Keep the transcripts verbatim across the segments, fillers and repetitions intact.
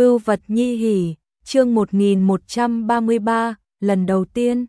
Vưu vật nhi hỉ, chương một nghìn một trăm ba mươi ba, lần đầu tiên.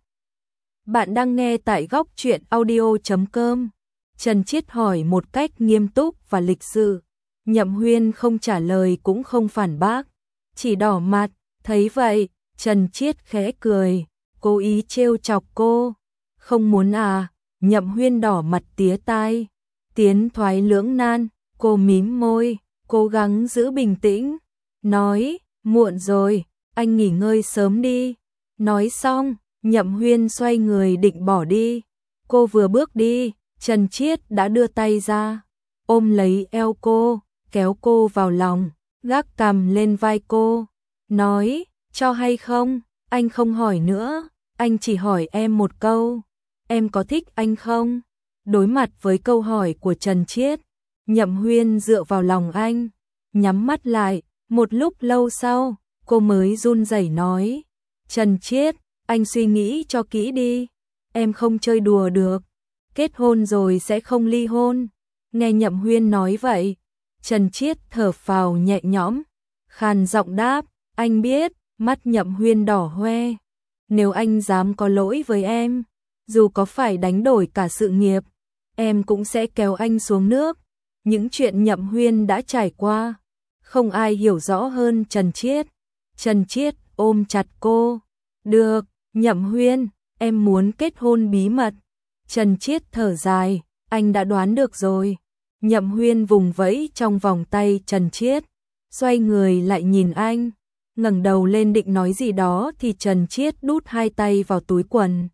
Bạn đang nghe tại góc truyện audio chấm com. Trần Chiết hỏi một cách nghiêm túc và lịch sự. Nhậm Huyên không trả lời cũng không phản bác, chỉ đỏ mặt. Thấy vậy, Trần Chiết khẽ cười, cố ý trêu chọc cô. Không muốn à? Nhậm Huyên đỏ mặt tía tai. Tiến thoái lưỡng nan, cô mím môi, cố gắng giữ bình tĩnh. Nói, muộn rồi, anh nghỉ ngơi sớm đi. Nói xong, Nhậm Huyên xoay người định bỏ đi. Cô vừa bước đi, Trần Chiết đã đưa tay ra, ôm lấy eo cô, kéo cô vào lòng, gác cằm lên vai cô. Nói, cho hay không, anh không hỏi nữa, anh chỉ hỏi em một câu. Em có thích anh không? Đối mặt với câu hỏi của Trần Chiết, Nhậm Huyên dựa vào lòng anh, nhắm mắt lại. Một lúc lâu sau, cô mới run rẩy nói, Trần Chiết, anh suy nghĩ cho kỹ đi, em không chơi đùa được, kết hôn rồi sẽ không ly hôn. Nghe Nhậm Huyên nói vậy, Trần Chiết thở phào nhẹ nhõm, khàn giọng đáp, anh biết. Mắt Nhậm Huyên đỏ hoe, nếu anh dám có lỗi với em, dù có phải đánh đổi cả sự nghiệp, em cũng sẽ kéo anh xuống nước. Những chuyện Nhậm Huyên đã trải qua, không ai hiểu rõ hơn Trần Chiết. Trần Chiết ôm chặt cô. Được, Nhậm Huyên, em muốn kết hôn bí mật. Trần Chiết thở dài, anh đã đoán được rồi. Nhậm Huyên vùng vẫy trong vòng tay Trần Chiết, xoay người lại nhìn anh, ngẩng đầu lên định nói gì đó thì Trần Chiết đút hai tay vào túi quần.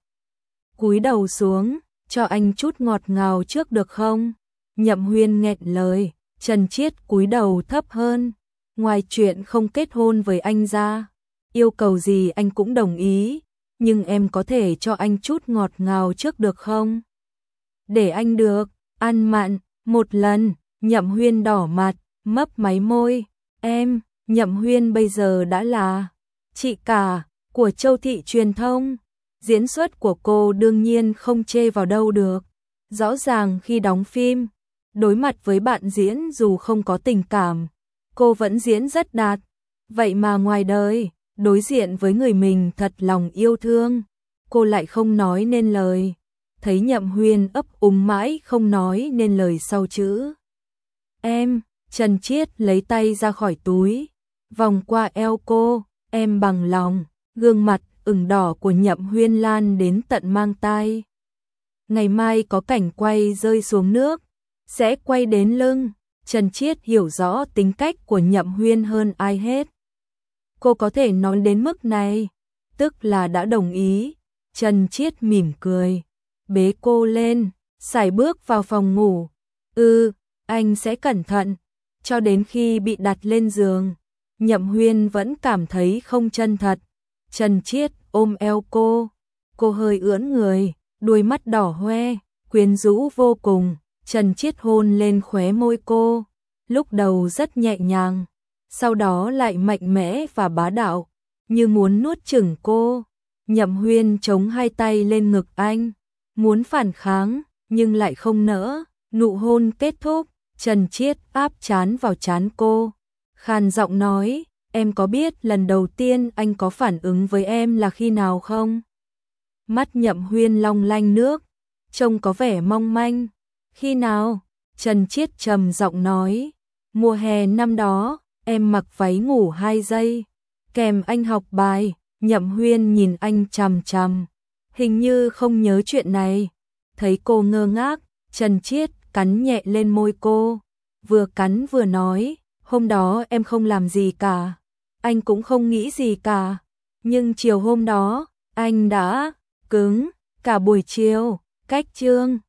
Cúi đầu xuống, cho anh chút ngọt ngào trước được không? Nhậm Huyên nghẹn lời. Trần Chiết cúi đầu thấp hơn, ngoài chuyện không kết hôn với anh ra, yêu cầu gì anh cũng đồng ý, nhưng em có thể cho anh chút ngọt ngào trước được không? Để anh được, ăn mặn, một lần. Nhậm Huyên đỏ mặt, mấp máy môi. Em, Nhậm Huyên bây giờ đã là chị cả của Châu Thị Truyền thông, diễn xuất của cô đương nhiên không chê vào đâu được. Rõ ràng khi đóng phim, đối mặt với bạn diễn dù không có tình cảm, cô vẫn diễn rất đạt. Vậy mà ngoài đời, đối diện với người mình thật lòng yêu thương, cô lại không nói nên lời. Thấy Nhậm Huyên ấp úng mãi không nói nên lời sau chữ em, Trần Chiết lấy tay ra khỏi túi, vòng qua eo cô, em bằng lòng. Gương mặt ửng đỏ của Nhậm Huyên lan đến tận mang tai. Ngày mai có cảnh quay rơi xuống nước, sẽ quay đến lưng. Trần Chiết hiểu rõ tính cách của Nhậm Huyên hơn ai hết. Cô có thể nói đến mức này, tức là đã đồng ý. Trần Chiết mỉm cười, bế cô lên, sải bước vào phòng ngủ. Ừ, anh sẽ cẩn thận. Cho đến khi bị đặt lên giường, Nhậm Huyên vẫn cảm thấy không chân thật. Trần Chiết ôm eo cô, cô hơi ưỡn người, đuôi mắt đỏ hoe, quyến rũ vô cùng. Trần Chiết hôn lên khóe môi cô, lúc đầu rất nhẹ nhàng, sau đó lại mạnh mẽ và bá đạo, như muốn nuốt chửng cô. Nhậm Huyên chống hai tay lên ngực anh, muốn phản kháng, nhưng lại không nỡ. Nụ hôn kết thúc, Trần Chiết áp trán vào trán cô, khàn giọng nói, em có biết lần đầu tiên anh có phản ứng với em là khi nào không? Mắt Nhậm Huyên long lanh nước, trông có vẻ mong manh. Khi nào? Trần Chiết trầm giọng nói, mùa hè năm đó, em mặc váy ngủ hai giây, kèm anh học bài. Nhậm Huyên nhìn anh chằm chằm, hình như không nhớ chuyện này. Thấy cô ngơ ngác, Trần Chiết cắn nhẹ lên môi cô, vừa cắn vừa nói, hôm đó em không làm gì cả, anh cũng không nghĩ gì cả, nhưng chiều hôm đó, anh đã cứng cả buổi chiều. Cách chương